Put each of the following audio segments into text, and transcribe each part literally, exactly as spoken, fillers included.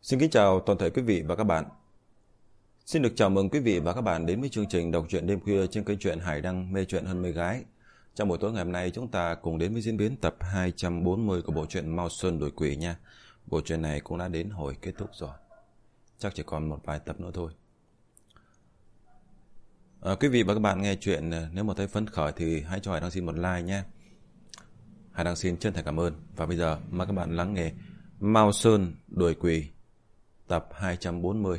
Xin kính chào toàn thể quý vị và các bạn. Xin được chào mừng quý vị và các bạn đến với chương trình đọc truyện đêm khuya trên kênh truyện Hải Đăng mê truyện hơn mê gái. Trong buổi tối ngày hôm nay chúng ta cùng đến với diễn biến tập hai trăm bốn mươi của bộ truyện Mao Sơn Đuổi Quỷ nha. Bộ truyện này cũng đã đến hồi kết thúc rồi. Chắc chỉ còn một vài tập nữa thôi. À, quý vị và các bạn nghe chuyện nếu mà thấy phấn khởi thì hãy cho Hải Đăng xin một like nhé. Hải Đăng xin chân thành cảm ơn. Và bây giờ mời các bạn lắng nghe Mao Sơn Đuổi Quỷ tập hai trăm bốn mươi.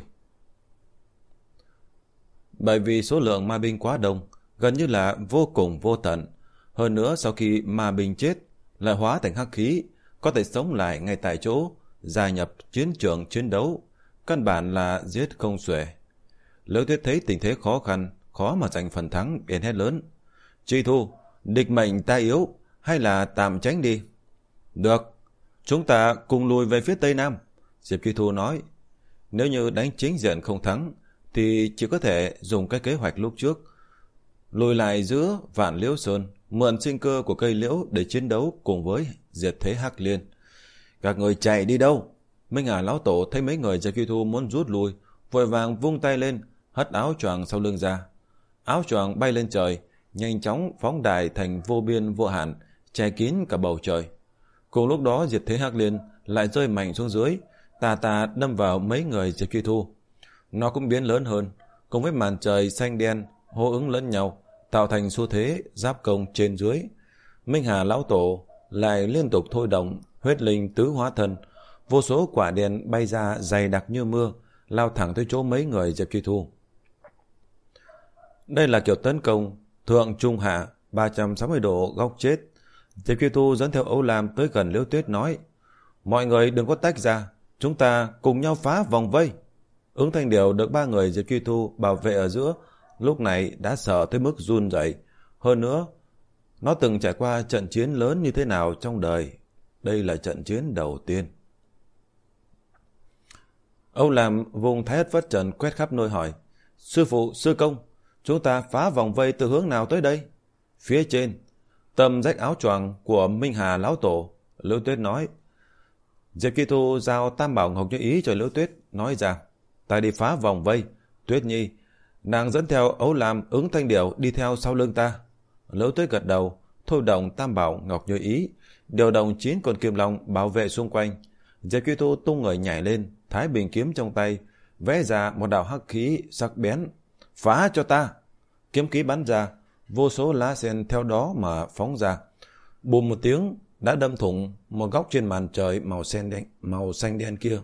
Bởi vì số lượng ma binh quá đông, gần như là vô cùng vô tận. Hơn nữa sau khi ma binh chết, lại hóa thành hắc khí, có thể sống lại ngay tại chỗ, gia nhập chiến trường chiến đấu, căn bản là giết không xuể. Liễu Tuyết thấy tình thế khó khăn, khó mà giành phần thắng,便hét lớn: "Truy Thu, địch mệnh ta yếu, hay là tạm tránh đi?" "Được, chúng ta cùng lùi về phía tây nam." Diệp Truy Thu nói. Nếu như đánh chính diện không thắng thì chỉ có thể dùng cái kế hoạch lúc trước, lùi lại giữa Vạn Liễu Sơn, mượn sinh cơ của cây liễu để chiến đấu cùng với diệt thế Hắc Liên. "Các người chạy đi đâu?" Minh Hà lão tổ thấy mấy người Diệp Truy Thu muốn rút lui, vội vàng vung tay lên, hất áo choàng sau lưng ra. Áo choàng bay lên trời, nhanh chóng phóng đại thành vô biên vô hạn, che kín cả bầu trời. Cùng lúc đó diệt thế Hắc Liên lại rơi mạnh xuống dưới, tà tà đâm vào mấy người Diệp Truy Thu. Nó cũng biến lớn hơn, cùng với màn trời xanh đen hô ứng lẫn nhau, tạo thành xu thế giáp công trên dưới. Minh Hà lão tổ lại liên tục thôi động huyết linh tứ hóa thân, vô số quả đen bay ra dày đặc như mưa, lao thẳng tới chỗ mấy người Diệp Truy Thu. Đây là kiểu tấn công thượng trung hạ ba trăm sáu mươi độ góc chết. Diệp Truy Thu dẫn theo Âu Lam tới gần Liễu Tuyết nói: "Mọi người đừng có tách ra, chúng ta cùng nhau phá vòng vây." Ứng Thanh Điều được ba người Diệp Truy Thu bảo vệ ở giữa, lúc này đã sợ tới mức run rẩy. Hơn nữa, nó từng trải qua trận chiến lớn như thế nào trong đời. Đây là trận chiến đầu tiên. Âu Lam vùng Thái Ất Phất Trần quét khắp nơi hỏi: "Sư phụ, sư công, chúng ta phá vòng vây từ hướng nào tới đây?" "Phía trên." Tầm rách áo choàng của Minh Hà lão tổ, Liễu Tuyết nói. Diệp Truy Thu giao Tam Bảo Ngọc Như Ý cho Liễu Tuyết, nói rằng: "Ta đi phá vòng vây, Tuyết Nhi, nàng dẫn theo Ấu Lam, Ứng Thanh Điểu đi theo sau lưng ta." Liễu Tuyết gật đầu, thôi động Tam Bảo Ngọc Như Ý, điều động chín con kim long bảo vệ xung quanh. Diệp Truy Thu tung người nhảy lên, thái bình kiếm trong tay, vẽ ra một đạo hắc khí sắc bén. "Phá cho ta!" Kiếm khí bắn ra, vô số lá sen theo đó mà phóng ra. Bùm một tiếng đã đâm thủng một góc trên màn trời màu xanh đen, màu xanh đen kia.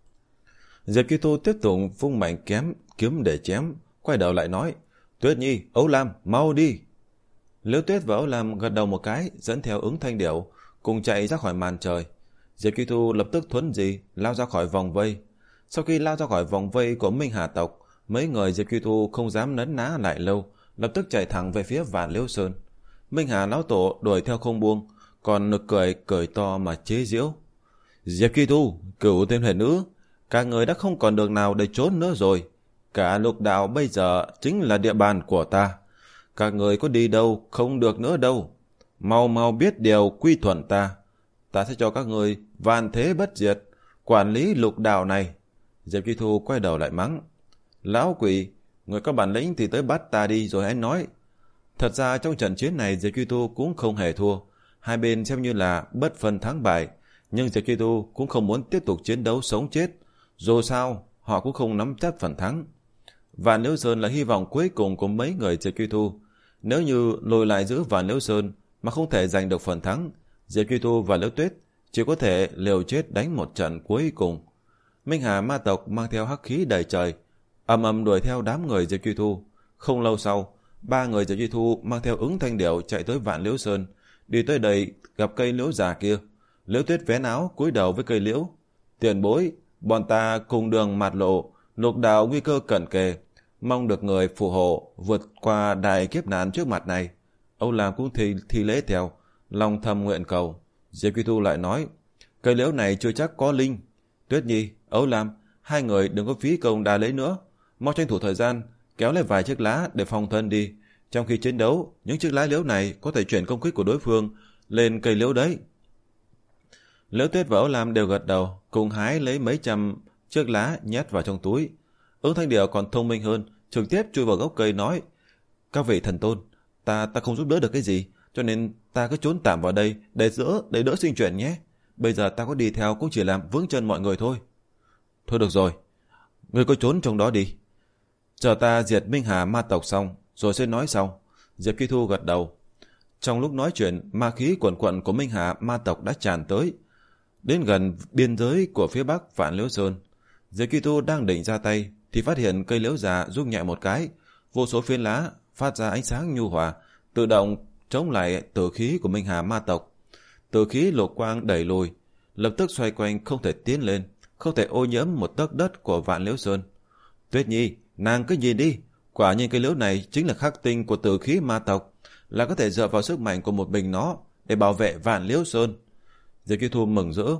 Diệp Truy Thu tiếp tục vung mạnh kém kiếm để chém, quay đầu lại nói: "Tuyết Nhi, Ấu Lam, mau đi!" Liễu Tuyết và Ấu Lam gật đầu một cái, dẫn theo Ứng Thanh Điểu cùng chạy ra khỏi màn trời. Diệp Truy Thu lập tức thuấn di lao ra khỏi vòng vây. Sau khi lao ra khỏi vòng vây của Minh Hà tộc, mấy người Diệp Truy Thu không dám nấn ná lại lâu, lập tức chạy thẳng về phía Vạn Liễu Sơn. Minh Hà lão tổ đuổi theo không buông, còn nực cười cười to mà chế giễu: "Diệp Truy Thu, Cửu Tiên Huyền Nữ, các người đã không còn đường nào để trốn nữa rồi. Cả lục đạo bây giờ chính là địa bàn của ta. Các người có đi đâu không được nữa đâu. Mau mau biết điều quy thuận ta. Ta sẽ cho các người vạn thế bất diệt, quản lý lục đạo này." Diệp Truy Thu quay đầu lại mắng: "Lão quỷ, người có bản lĩnh thì tới bắt ta đi rồi hãy nói." Thật ra trong trận chiến này Diệp Truy Thu cũng không hề thua. Hai bên xem như là bất phân thắng bại, nhưng Diệp Truy Thu cũng không muốn tiếp tục chiến đấu sống chết. Dù sao, họ cũng không nắm chắc phần thắng. Vạn Liễu Sơn là hy vọng cuối cùng của mấy người Diệp Truy Thu. Nếu như lùi lại giữ Vạn Liễu Sơn mà không thể giành được phần thắng, Diệp Truy Thu và Liễu Tuyết chỉ có thể liều chết đánh một trận cuối cùng. Minh Hà ma tộc mang theo hắc khí đầy trời, ầm ầm đuổi theo đám người Diệp Truy Thu. Không lâu sau, ba người Diệp Truy Thu mang theo Ứng Thanh Điểu chạy tới Vạn Liễu Sơn. Đi tới đây gặp cây liễu già kia. Liễu Tuyết vén áo cúi đầu với cây liễu: "Tiền bối, bọn ta cùng đường mạt lộ, lục đạo nguy cơ cận kề, mong được người phù hộ vượt qua đại kiếp nạn trước mặt này." Âu Lam cũng thi, thi lễ theo, lòng thầm nguyện cầu. Diệp Truy Thu lại nói: "Cây liễu này chưa chắc có linh. Tuyết Nhi, Âu Lam, hai người đừng có phí công đa lấy nữa, mau tranh thủ thời gian kéo lấy vài chiếc lá để phòng thân đi. Trong khi chiến đấu, những chiếc lá liễu này có thể chuyển công kích của đối phương lên cây liễu đấy." Liễu Tuyết và Âu Lam đều gật đầu, cùng hái lấy mấy trăm chiếc lá nhét vào trong túi. Ứng Thanh Điểu còn thông minh hơn, trực tiếp chui vào gốc cây nói: các vị thần tôn, ta ta không giúp đỡ được cái gì, cho nên ta cứ trốn tạm vào đây để đỡ để đỡ sinh chuyện nhé. Bây giờ ta có đi theo cũng chỉ làm vướng chân mọi người thôi. Thôi được rồi, ngươi cứ trốn trong đó đi. Chờ ta diệt Minh Hà ma tộc xong rồi sẽ nói sau. Diệp Kỳ Thu gật đầu. Trong lúc nói chuyện, ma khí quần quận của Minh Hà ma tộc đã tràn tới, đến gần biên giới của phía bắc Vạn Liễu Sơn. Diệp Kỳ Thu đang định ra tay thì phát hiện cây liễu già rung nhẹ một cái, vô số phiến lá phát ra ánh sáng nhu hòa, tự động chống lại tử khí của Minh Hà ma tộc. Tử khí lục quang đẩy lùi, lập tức xoay quanh, không thể tiến lên, không thể ô nhiễm một tấc đất của Vạn Liễu Sơn. Tuyết Nhi, nàng cứ nhìn đi, quả nhiên cây liễu này chính là khắc tinh của tử khí ma tộc, là có thể dựa vào sức mạnh của một mình nó để bảo vệ Vạn Liễu Sơn. Diệp Kỳ Thu mừng rỡ.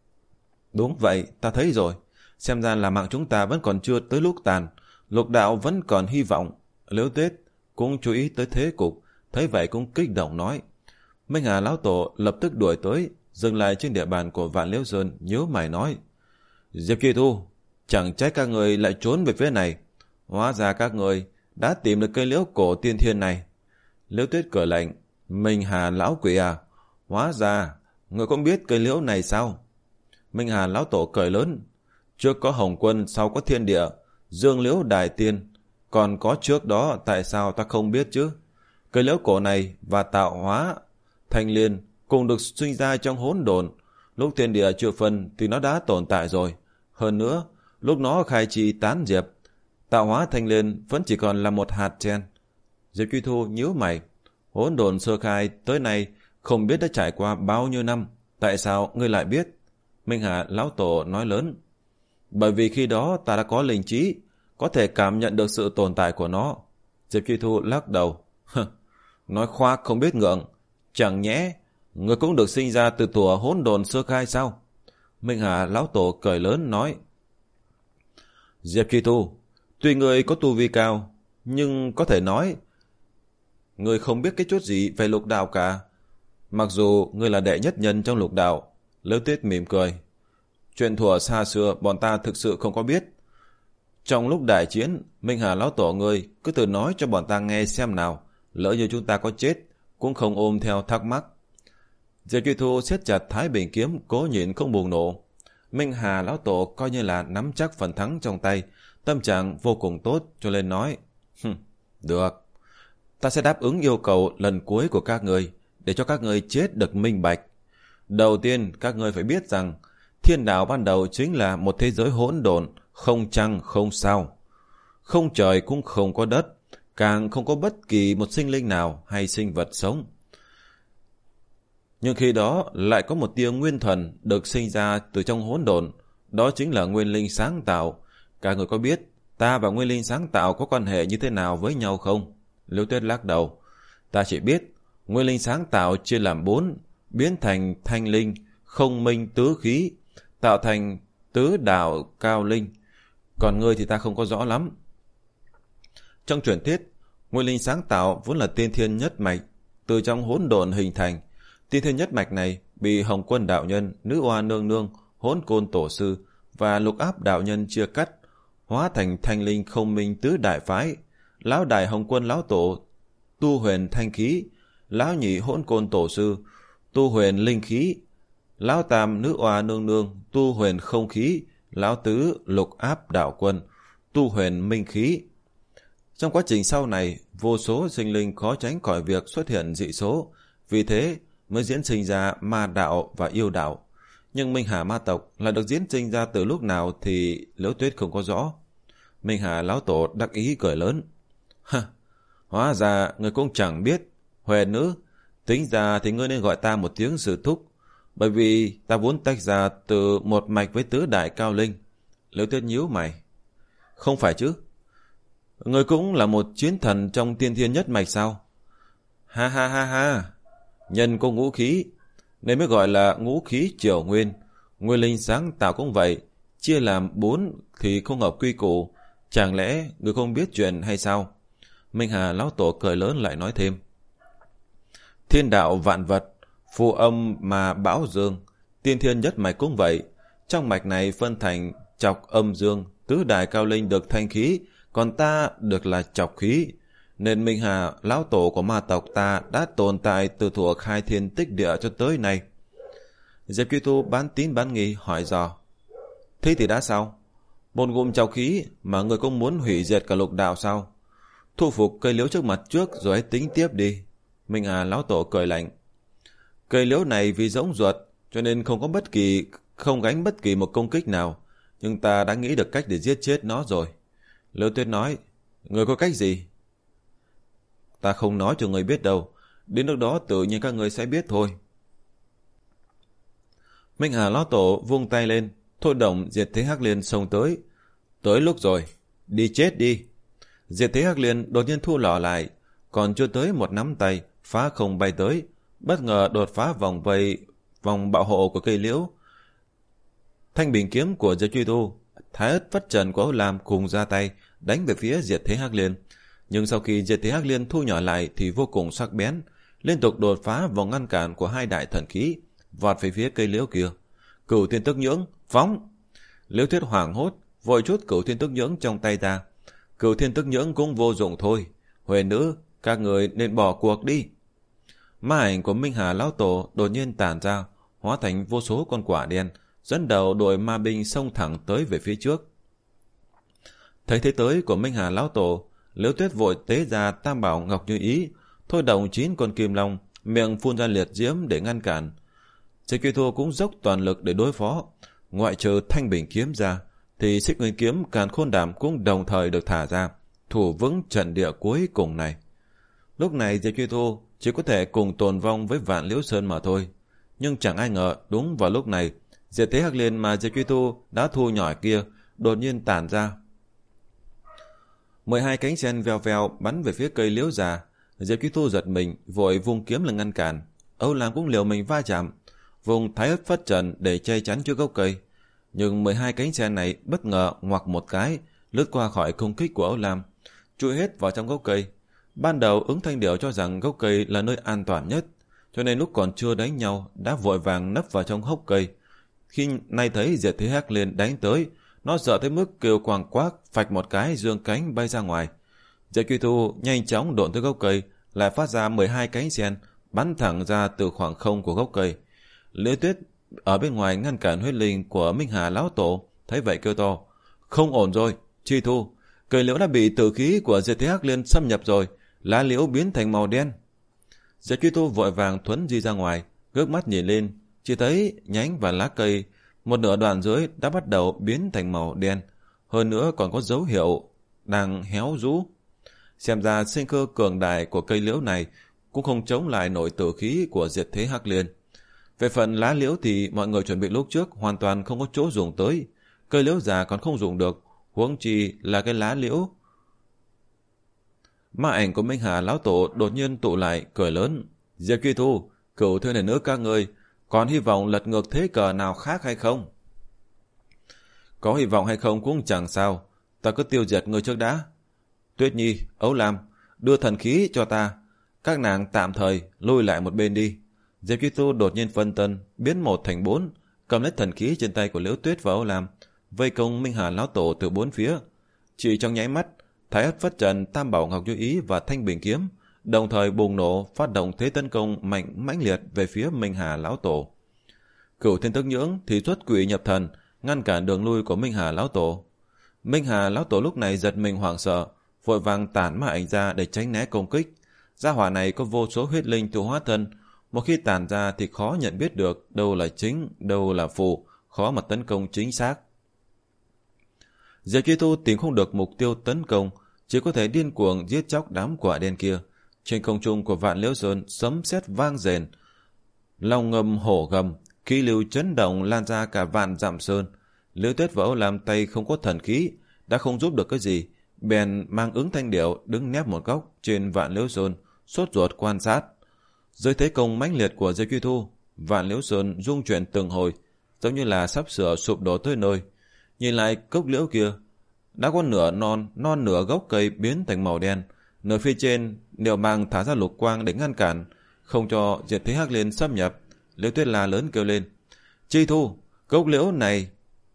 Đúng vậy, ta thấy rồi, xem ra là mạng chúng ta vẫn còn chưa tới lúc tàn, lục đạo vẫn còn hy vọng. Liễu Tuyết cũng chú ý tới thế cục, thấy vậy cũng kích động nói. Minh Hà lão tổ lập tức đuổi tới, dừng lại trên địa bàn của Vạn Liễu Sơn, nhíu mày nói: Diệp Kỳ Thu, chẳng trách các người lại trốn về phía này, hóa ra các người đã tìm được cây liễu cổ tiên thiên này. Liễu Tuyết cười lạnh: Minh Hà lão quỷ à, hóa ra người cũng biết cây liễu này sao? Minh Hà lão tổ cười lớn: trước có Hồng Quân, sau có Thiên Địa, Dương Liễu Đại Tiên, còn có trước đó tại sao ta không biết chứ? Cây liễu cổ này và tạo hóa thanh liên cùng được sinh ra trong hỗn độn, lúc thiên địa chưa phân thì nó đã tồn tại rồi. Hơn nữa, lúc nó khai trì tán diệp, tạo hóa thanh liên vẫn chỉ còn là một hạt chen. Diệp Kỳ Thu nhíu mày: hỗn độn sơ khai tới nay không biết đã trải qua bao nhiêu năm, tại sao ngươi lại biết? Minh Hà lão tổ nói lớn: bởi vì khi đó ta đã có linh trí, có thể cảm nhận được sự tồn tại của nó. Diệp Kỳ Thu lắc đầu: nói khoác không biết ngượng, chẳng nhẽ người cũng được sinh ra từ thuở hỗn độn sơ khai sao? Minh Hà lão tổ cười lớn nói: Diệp Kỳ Thu, tuy người có tu vi cao, nhưng có thể nói người không biết cái chút gì về lục đạo cả. Mặc dù người là đệ nhất nhân trong lục đạo. Liễu Tuyết mỉm cười: chuyện thuở xa xưa bọn ta thực sự không có biết. Trong lúc đại chiến, Minh Hà lão tổ người cứ tự nói cho bọn ta nghe xem nào, lỡ như chúng ta có chết cũng không ôm theo thắc mắc. Diệp Kỳ Thu siết chặt Thái Bình kiếm, cố nhịn không bùng nổ. Minh Hà lão tổ coi như là nắm chắc phần thắng trong tay, tâm trạng vô cùng tốt, cho nên nói: được, ta sẽ đáp ứng yêu cầu lần cuối của các người, để cho các người chết được minh bạch. Đầu tiên các người phải biết rằng thiên đạo ban đầu chính là một thế giới hỗn độn, không trăng không sao, không trời cũng không có đất, càng không có bất kỳ một sinh linh nào hay sinh vật sống. Nhưng khi đó lại có một tia nguyên thần được sinh ra từ trong hỗn độn, đó chính là nguyên linh sáng tạo. Các người có biết ta và nguyên linh sáng tạo có quan hệ như thế nào với nhau không? Liễu Tuyết lắc đầu: ta chỉ biết nguyên linh sáng tạo chia làm bốn, biến thành thanh linh, không minh tứ khí, tạo thành tứ đạo cao linh. Còn ngươi thì ta không có rõ lắm. Trong truyền thuyết, nguyên linh sáng tạo vốn là tiên thiên nhất mạch, từ trong hỗn độn hình thành. Tiên thiên nhất mạch này bị Hồng Quân đạo nhân, Nữ Oa nương nương, Hỗn Côn tổ sư và Lục Áp đạo nhân chia cắt, hóa thành thanh linh không minh tứ đại phái. Lão đại Hồng Quân lão tổ tu huyền thanh khí, lão nhị Hỗn Côn tổ sư tu huyền linh khí, lão tam Nữ Oa nương nương tu huyền không khí, lão tứ Lục Áp đạo quân tu huyền minh khí. Trong quá trình sau này, vô số sinh linh khó tránh khỏi việc xuất hiện dị số, vì thế mới diễn sinh ra ma đạo và yêu đạo. Nhưng Minh Hà ma tộc là được diễn sinh ra từ lúc nào thì Liễu Tuyết không có rõ. Minh Hà lão tổ đắc ý cười lớn: ha, hóa ra người cũng chẳng biết. Huyền nữ, tính ra thì ngươi nên gọi ta một tiếng sư thúc, bởi vì ta vốn tách ra từ một mạch với tứ đại cao linh. Liễu Tuyết nhíu mày: không phải chứ, người cũng là một chiến thần trong tiên thiên nhất mạch sao? Ha ha ha ha, nhân có ngũ khí nên mới gọi là ngũ khí triều nguyên. Nguyên linh sáng tạo cũng vậy, chia làm bốn thì không hợp quy củ. Chẳng lẽ người không biết chuyện hay sao? Minh Hà lão tổ cười lớn lại nói thêm: thiên đạo vạn vật, phù âm mà bão dương, tiên thiên nhất mạch cũng vậy. Trong mạch này phân thành chọc âm dương, tứ đại cao linh được thanh khí, còn ta được là chọc khí. Nên Minh Hà, lão tổ của ma tộc ta đã tồn tại từ thuở khai thiên tích địa cho tới nay. Diệp Truy Tu bán tín bán nghi hỏi dò. Thế thì đã sao? Một ngụm chọc khí mà người cũng muốn hủy diệt cả lục đạo sao? Thu phục cây liễu trước mặt trước rồi hãy tính tiếp đi. Minh Hà lão tổ cười lạnh. Cây liễu này vì rỗng ruột cho nên không có bất kỳ không gánh bất kỳ một công kích nào, nhưng ta đã nghĩ được cách để giết chết nó rồi. Liễu Tuyết nói. Người có cách gì? Ta không nói cho người biết đâu, đến lúc đó tự nhiên các người sẽ biết thôi. Minh Hà lão tổ vung tay lên, thôi động Diệt Thế Hắc Liên xông tới. Tới lúc rồi, đi chết đi. Diệt Thế Hắc Liên đột nhiên thu lọ lại, còn chưa tới một nắm tay, phá không bay tới, bất ngờ đột phá vòng vây, vòng bảo hộ của cây liễu. Thanh bình kiếm của Diệp Truy Tu, Thái Ất Phất Trần của Âu Lam cùng ra tay, đánh về phía Diệt Thế Hắc Liên. Nhưng sau khi Diệt Thế Hắc Liên thu nhỏ lại thì vô cùng sắc bén, liên tục đột phá vòng ngăn cản của hai đại thần khí, vọt về phía cây liễu kia. Cửu Thiên Tức Nhưỡng, phóng! Liễu Tuyết hoảng hốt, vội chút Cửu Thiên Tức Nhưỡng trong tay ra. Cửu Thiên Tức Nhưỡng cũng vô dụng thôi. Huệ nữ, các người nên bỏ cuộc đi. Ma ảnh của Minh Hà lão tổ đột nhiên tản ra, hóa thành vô số con quả đen, dẫn đầu đội ma binh xông thẳng tới về phía trước. Thấy thế tới của Minh Hà lão tổ, Liễu Tuyết vội tế ra Tam Bảo Ngọc Như Ý, thôi động chín con kim long, miệng phun ra liệt diễm để ngăn cản. Diệp Truy Tu cũng dốc toàn lực để đối phó, ngoại trừ Thanh Bình kiếm ra, thì Xích Nguyên kiếm Càn Khôn Đàm cũng đồng thời được thả ra, thủ vững trận địa cuối cùng này. Lúc này Diệp Truy Tu chỉ có thể cùng tồn vong với Vạn Liễu Sơn mà thôi, nhưng chẳng ai ngờ đúng vào lúc này, Diệt Thế Hắc Liên mà Diệp Truy Tu đã thu nhỏ kia đột nhiên tản ra. Mười hai cánh sen veo veo bắn về phía cây liễu già. Diệp Truy Tu giật mình, vội vung kiếm là ngăn cản. Âu Lam cũng liều mình va chạm, vùng Thái Ất Phất Trần để che chắn trước gốc cây. Nhưng mười hai cánh sen này bất ngờ ngoặc một cái, lướt qua khỏi công kích của Âu Lam, chui hết vào trong gốc cây. Ban đầu ứng thanh điểu cho rằng gốc cây là nơi an toàn nhất, cho nên lúc còn chưa đánh nhau đã vội vàng nấp vào trong hốc cây. Khi nay thấy Diệt Thế Hắc Liên đánh tới, nó sợ tới mức kêu quàng quác, phạch một cái dương cánh bay ra ngoài. Diệp Truy Tu nhanh chóng độn tới gốc cây, lại phát ra mười hai cánh sen bắn thẳng ra từ khoảng không của gốc cây. Liễu Tuyết ở bên ngoài ngăn cản huyết linh của Minh Hà lão tổ, thấy vậy kêu to: không ổn rồi, Truy Tu, cây liễu đã bị tử khí của Diệt Thế Hắc Liên xâm nhập rồi, lá liễu biến thành màu đen. Diệp Truy Tu vội vàng thuấn di ra ngoài, ngước mắt nhìn lên, chỉ thấy nhánh và lá cây một nửa đoạn dưới đã bắt đầu biến thành màu đen, hơn nữa còn có dấu hiệu đang héo rũ. Xem ra sinh cơ cường đại của cây liễu này cũng không chống lại nổi tử khí của Diệt Thế Hắc Liên. Về phần lá liễu thì mọi người chuẩn bị lúc trước hoàn toàn không có chỗ dùng tới, cây liễu già còn không dùng được, huống chi là cái lá liễu. Ma ảnh của Minh Hà lão tổ đột nhiên tụ lại cười lớn: Diệp Truy Tu, Cửu Thiên này nữa các ngươi còn hy vọng lật ngược thế cờ nào khác hay không? Có hy vọng hay không cũng chẳng sao, ta cứ tiêu diệt người trước đã. Tuyết Nhi, Ấu Lam, đưa thần khí cho ta, các nàng tạm thời lui lại một bên đi. Diệp Truy Tu đột nhiên phân tân, biến một thành bốn, cầm lấy thần khí trên tay của Liễu Tuyết và Ấu Lam, vây công Minh Hà lão tổ từ bốn phía. Chỉ trong nháy mắt, Thái Ất Phất Trần, Tam Bảo Ngọc Như Ý và Thanh Bình kiếm đồng thời bùng nổ, phát động thế tấn công mạnh mãnh liệt về phía Minh Hà lão tổ. Cửu Thiên Tức Nhưỡng thì xuất quỷ nhập thần, ngăn cản đường lui của Minh Hà lão tổ. Minh Hà lão tổ lúc này giật mình hoảng sợ, vội vàng tản ma ảnh ra để tránh né công kích. Gia hỏa này có vô số huyết linh tự hóa thân, một khi tản ra thì khó nhận biết được đâu là chính, đâu là phụ, khó mà tấn công chính xác. Diệp Truy Tu tìm không được mục tiêu tấn công, chỉ có thể điên cuồng giết chóc đám quả đen kia. Trên không trung của Vạn Liễu Sơn sấm sét vang rền, long ngâm hổ gầm, khí lưu chấn động lan ra cả vạn dặm sơn. Liễu Tuyết và Âu Lam tay không có thần khí, đã không giúp được cái gì, bèn mang ứng thanh điểu đứng nép một góc trên Vạn Liễu Sơn, sốt ruột quan sát. Dưới thế công mãnh liệt của Diệp Truy Tu, Vạn Liễu Sơn rung chuyển từng hồi, giống như là sắp sửa sụp đổ tới nơi. Nhìn lại cốc liễu kia, đã có nửa non, non nửa gốc cây biến thành màu đen, nửa phía trên đều mang thả ra lục quang để ngăn cản, không cho Diệt Thế Hắc Liên xâm nhập. Liễu Tuyết la lớn kêu lên: Truy Tu, cốc liễu này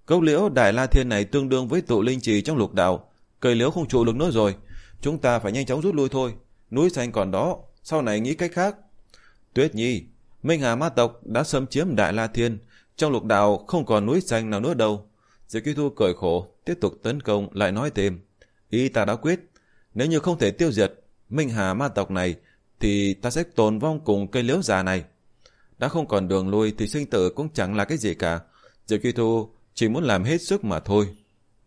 Gốc liễu Đại La Thiên này tương đương với tụ linh trì trong lục đạo, cây liễu không trụ được nữa rồi, chúng ta phải nhanh chóng rút lui thôi, núi xanh còn đó, sau này nghĩ cách khác. Tuyết Nhi, Minh Hà ma tộc đã xâm chiếm Đại La Thiên, trong lục đạo không còn núi xanh nào nữa đâu. Diệp Kỳ Thu cười khổ, tiếp tục tấn công, lại nói thêm, ý ta đã quyết, nếu như không thể tiêu diệt Minh Hà ma tộc này thì ta sẽ tồn vong cùng cây liễu già này. Đã không còn đường lui thì sinh tử cũng chẳng là cái gì cả. Diệp Kỳ Thu chỉ muốn làm hết sức mà thôi.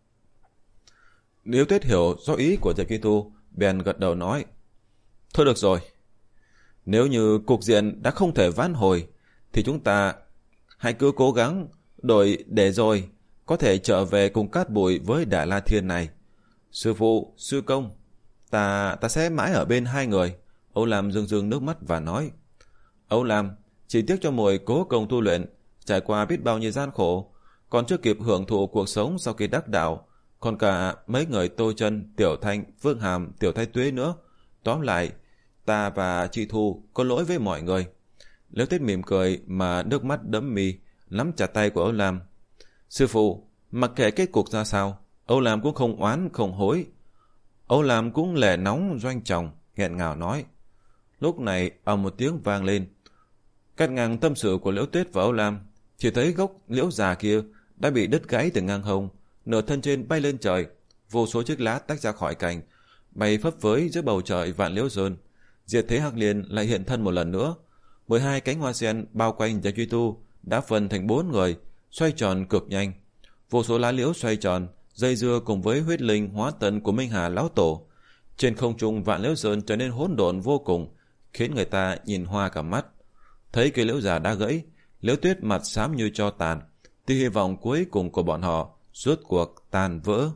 Liễu Tuyết hiểu do ý của Diệp Kỳ Thu, bèn gật đầu nói, thôi được rồi, nếu như cục diện đã không thể vãn hồi thì chúng ta hãy cứ cố gắng đổi để rồi có thể trở về cùng cát bụi với Đại La Thiên này. Sư phụ, sư công, ta ta sẽ mãi ở bên hai người. Âu Lam rưng rưng nước mắt và nói, Âu Lam, chỉ tiếc cho muội cố công tu luyện, trải qua biết bao nhiêu gian khổ, còn chưa kịp hưởng thụ cuộc sống sau khi đắc đạo, còn cả mấy người Tô Chân, Tiểu Thanh, Vương Hàm, Tiểu Thái Tuế nữa. Tóm lại, ta và chị Thu có lỗi với mọi người. Liễu Tuyết mỉm cười mà nước mắt đẫm mi, nắm chặt tay của Âu Lam. Sư phụ, mặc kệ kết cục ra sao, Âu Lam cũng không oán không hối. Âu Lam cũng lệ nóng doanh trọng, nghẹn ngào nói. Lúc này ầm một tiếng vang lên, cắt ngang tâm sự của Liễu Tuyết và Âu Lam. Chỉ thấy gốc liễu già kia đã bị đứt gãy từ ngang hông, nửa thân trên bay lên trời, vô số chiếc lá tách ra khỏi cành, bay phấp phới giữa bầu trời vạn liễu sơn. Diệt thế Hắc Liên lại hiện thân một lần nữa. mười hai cánh hoa sen bao quanh Diệp Duy Tu đã phân thành bốn người, xoay tròn cực nhanh. Vô số lá liễu xoay tròn, dây dưa cùng với huyết linh hóa tận của Minh Hà lão tổ. Trên không trung vạn liễu sơn trở nên hỗn độn vô cùng, khiến người ta nhìn hoa cả mắt. Thấy cây liễu già đã gãy, Liễu Tuyết mặt xám như tro tàn, tia hy vọng cuối cùng của bọn họ rốt cuộc tan vỡ.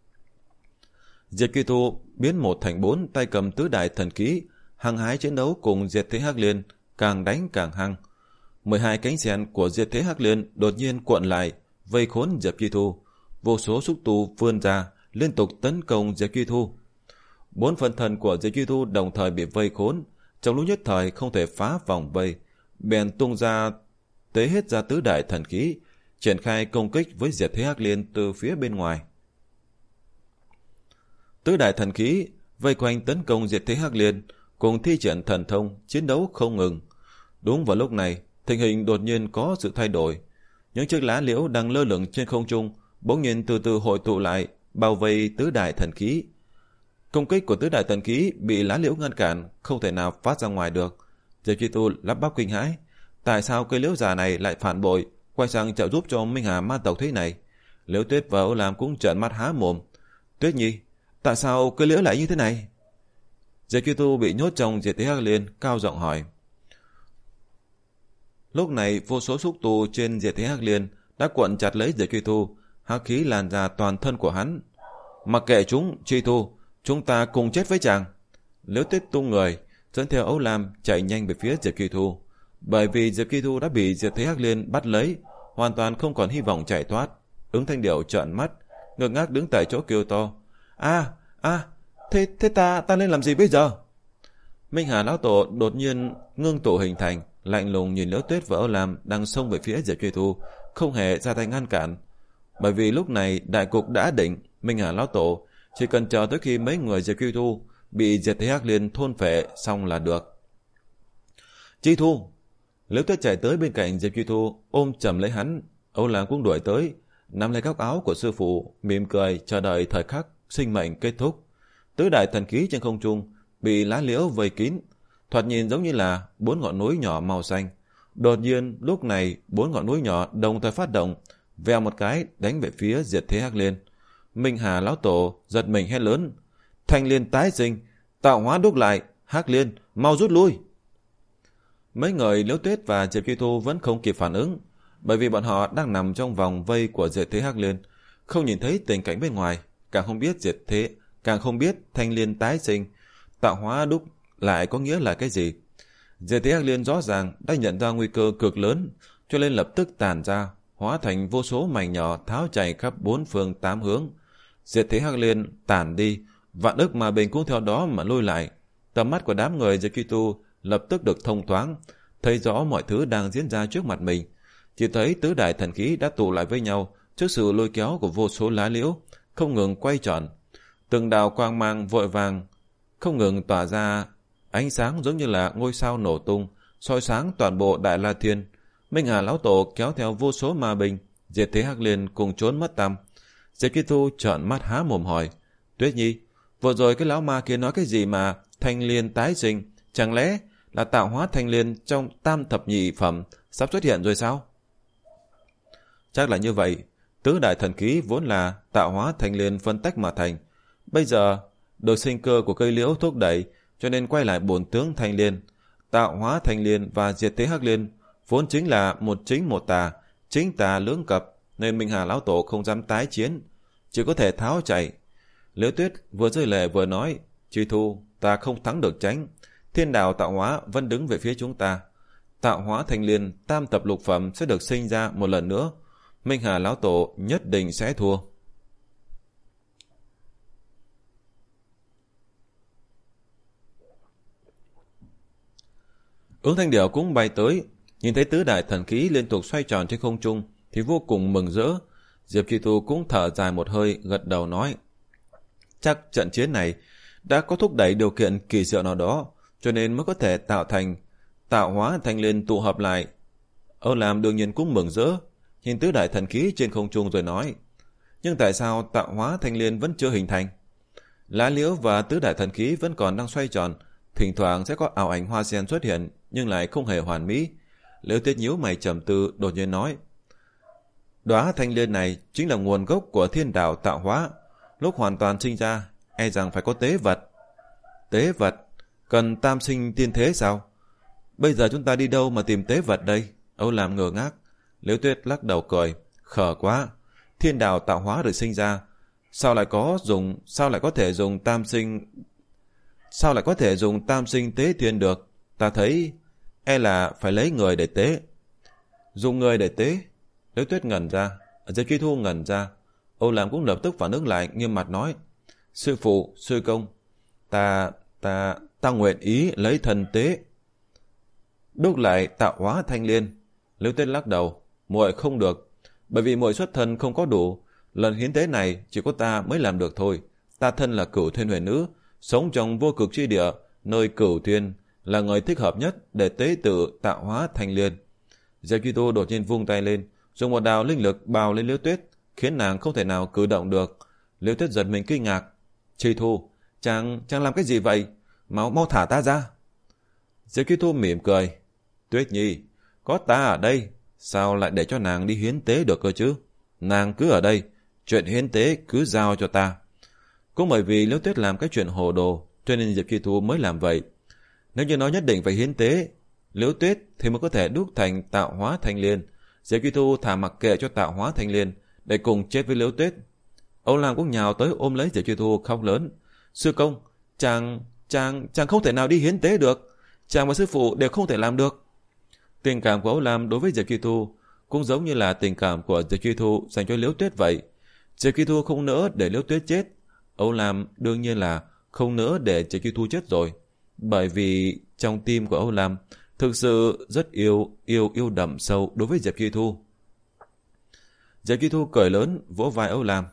Diệp Kỳ Thu biến một thành bốn, tay cầm tứ đại thần khí, hăng hái chiến đấu cùng Diệt thế Hắc Liên, càng đánh càng hăng. mười hai cánh sen của Diệt thế Hắc Liên đột nhiên cuộn lại, vây khốn Diệp Kỳ Thu. Vô số xúc tu vươn ra, liên tục tấn công Diệp Kỳ Thu. Bốn phần thần của Diệp Kỳ Thu đồng thời bị vây khốn, trong lúc nhất thời không thể phá vòng vây, bèn tung ra tế hết ra tứ đại thần khí, triển khai công kích với Diệt thế Hắc Liên từ phía bên ngoài. Tứ đại thần khí vây quanh tấn công Diệt thế Hắc Liên, cùng thi triển thần thông, chiến đấu không ngừng. Đúng vào lúc này, tình hình đột nhiên có sự thay đổi. Những chiếc lá liễu đang lơ lửng trên không trung bỗng nhiên từ từ hội tụ lại, bao vây tứ đại thần khí. Công kích của tứ đại thần khí bị lá liễu ngăn cản, không thể nào phát ra ngoài được. Diệp Chi Tu lắp bắp kinh hãi, tại sao cây liễu già này lại phản bội, quay sang trợ giúp cho Minh Hà ma tộc thế này? Liễu Tuyết và Âu Lam cũng trợn mắt há mồm. Tuyết Nhi, tại sao cây liễu lại như thế này? Diệp Chi Tu bị nhốt trong Diệt thế Hắc Liên, cao giọng hỏi. Lúc này vô số xúc tu trên Diệt thế Hắc Liên đã cuộn chặt lấy Diệp Chi Tu, hắc khí lan ra toàn thân của hắn. Mặc kệ chúng, Chi Tu, chúng ta cùng chết với chàng. Liễu Tuyết tung người, dẫn theo Âu Lam chạy nhanh về phía Diệp Kỳ Thu. Bởi vì Diệp Kỳ Thu đã bị Diệt thế Hắc Liên bắt lấy, hoàn toàn không còn hy vọng chạy thoát. Ứng Thanh Điểu trợn mắt, ngơ ngác đứng tại chỗ kêu to. A, a, thế thế ta ta nên làm gì bây giờ? Minh Hà lão tổ đột nhiên ngưng tụ hình thành, lạnh lùng nhìn Liễu Tuyết và Âu Lam đang xông về phía Diệp Kỳ Thu, không hề ra tay ngăn cản. Bởi vì lúc này đại cục đã định, Minh Hà lão tổ chỉ cần chờ tới khi mấy người Diệp Kỳ Thu bị Diệt thế Hắc Liên thôn phệ xong là được. Chi Thu! Liễu Tuyết chạy tới bên cạnh Diệp Chi Thu, ôm chầm lấy hắn. Âu Lam cũng đuổi tới, nắm lấy góc áo của sư phụ, mỉm cười chờ đợi thời khắc sinh mệnh kết thúc. Tứ đại thần khí trên không trung bị lá liễu vây kín, thoạt nhìn giống như là bốn ngọn núi nhỏ màu xanh. Đột nhiên lúc này bốn ngọn núi nhỏ đồng thời phát động, vèo một cái đánh về phía Diệt thế Hắc Liên. Minh Hà lão tổ giật mình hét lớn. Thanh liên tái sinh, tạo hóa đúc lại, Hắc Liên mau rút lui. Mấy người Liễu Tuyết và Diệp Chi Thu vẫn không kịp phản ứng, bởi vì bọn họ đang nằm trong vòng vây của Diệt thế Hắc Liên, không nhìn thấy tình cảnh bên ngoài, càng không biết diệt thế, càng không biết thanh liên tái sinh, tạo hóa đúc lại có nghĩa là cái gì. Diệt thế Hắc Liên rõ ràng đã nhận ra nguy cơ cực lớn, cho nên lập tức tàn ra, hóa thành vô số mảnh nhỏ tháo chạy khắp bốn phương tám hướng. Diệt thế Hắc Liên tàn đi, vạn ức mà bình cũng theo đó mà lui lại. Tầm mắt của đám người Diệp Chi Tu lập tức được thông thoáng, thấy rõ mọi thứ đang diễn ra trước mặt mình. Chỉ thấy tứ đại thần khí đã tụ lại với nhau, trước sự lôi kéo của vô số lá liễu không ngừng quay tròn. Từng đạo quang mang vội vàng không ngừng tỏa ra ánh sáng giống như là ngôi sao nổ tung, soi sáng toàn bộ Đại La Thiên. Minh Hà lão tổ kéo theo vô số ma binh, Diệt Thế Hắc Liên cùng trốn mất tăm. Diệp Kỳ Thu trợn mắt há mồm hỏi: Tuyết Nhi, vừa rồi cái lão ma kia nói cái gì mà thanh liên tái sinh? Chẳng lẽ là tạo hóa thanh liên trong tam thập nhị phẩm sắp xuất hiện rồi sao? Chắc là như vậy. Tứ đại thần khí vốn là tạo hóa thanh liên phân tách mà thành. Bây giờ được sinh cơ của cây liễu thúc đẩy, cho nên quay lại bổn tướng thanh liên. Tạo hóa thanh liên và Diệt Thế Hắc Liên vốn chính là một chính một tà, chính tà lưỡng cập, nên Minh Hà lão tổ không dám tái chiến, chỉ có thể tháo chạy. Liễu Tuyết vừa rơi lệ vừa nói: Chi Thu, ta không thắng được tránh. Thiên đạo tạo hóa vẫn đứng về phía chúng ta. Tạo hóa thanh liên tam tập lục phẩm sẽ được sinh ra một lần nữa. Minh Hà lão tổ nhất định sẽ thua. Ứng Thanh Điểu cũng bay tới, nhìn thấy tứ đại thần khí liên tục xoay tròn trên không trung thì vô cùng mừng rỡ. Diệp Chi Thu cũng thở dài một hơi, gật đầu nói: chắc trận chiến này đã có thúc đẩy điều kiện kỳ diệu nào đó, cho nên mới có thể tạo thành tạo hóa thanh liên tụ hợp lại. Âu Lam đương nhiên cũng mừng rỡ, nhìn tứ đại thần khí trên không trung rồi nói: nhưng tại sao tạo hóa thanh liên vẫn chưa hình thành? Lá liễu và tứ đại thần khí vẫn còn đang xoay tròn, thỉnh thoảng sẽ có ảo ảnh hoa sen xuất hiện, nhưng lại không hề hoàn mỹ. Liễu Tuyết nhíu mày trầm tư, đột nhiên nói: đóa thanh liên này chính là nguồn gốc của thiên đạo tạo hóa. Lúc hoàn toàn sinh ra, e rằng phải có tế vật. Tế vật? Cần tam sinh tiên thế sao? Bây giờ chúng ta đi đâu mà tìm tế vật đây? Âu Lam ngờ ngác. Liễu Tuyết lắc đầu cười: khờ quá, thiên đạo tạo hóa được sinh ra, sao lại có dùng sao lại có thể dùng tam sinh sao lại có thể dùng tam sinh tế thiên được? Ta thấy e là phải lấy người để tế. Dùng người để tế? Liễu Tuyết ngẩn ra, Diệp Chi Thu ngẩn ra. Âu Lam cũng lập tức phản ứng lại, nghiêm mặt nói: sư phụ, sư công, ta ta ta nguyện ý lấy thần tế đúc lại tạo hóa thanh liên. Liễu Tuyết lắc đầu: muội không được, bởi vì muội xuất thân không có đủ, lần hiến tế này chỉ có ta mới làm được thôi. Ta thân là Cửu Thiên Huyền Nữ, sống trong vô cực chi địa, nơi Cửu Thiên, là người thích hợp nhất để tế tự tạo hóa thanh liên. Diệp Chi Thu đột nhiên vung tay lên, dùng một đạo linh lực bào lên Liễu Tuyết, khiến nàng không thể nào cử động được. Liễu Tuyết giật mình kinh ngạc: Chi Thu, chàng chàng làm cái gì vậy? Mau mau thả ta ra. Diệp Chi Thu mỉm cười: Tuyết Nhi, có ta ở đây, sao lại để cho nàng đi hiến tế được cơ chứ? Nàng cứ ở đây, chuyện hiến tế cứ giao cho ta. Cũng bởi vì Liễu Tuyết làm cái chuyện hồ đồ, cho nên Diệp Chi Thu mới làm vậy. Nếu như nói nhất định phải hiến tế Liễu Tuyết thì mới có thể đúc thành tạo hóa thanh liên, Diệp Chi Thu thả mặc kệ cho tạo hóa thanh liên để cùng chết với Liễu Tuyết. Âu Lam cũng nhào tới ôm lấy Diệp Chi Thu khóc lớn: sư công, chàng chàng chàng không thể nào đi hiến tế được, chàng và sư phụ đều không thể làm được. Tình cảm của Âu Lam đối với Diệp Chi Thu cũng giống như là tình cảm của Diệp Chi Thu dành cho Liễu Tuyết vậy. Diệp Chi Thu không nỡ để Liễu Tuyết chết, Âu Lam đương nhiên là không nỡ để Diệp Chi Thu chết rồi, bởi vì trong tim của Âu Lam thực sự rất yêu yêu yêu đậm sâu đối với Diệp Chi Thu. Diệp Chi Thu cười lớn vỗ vai Âu Lam: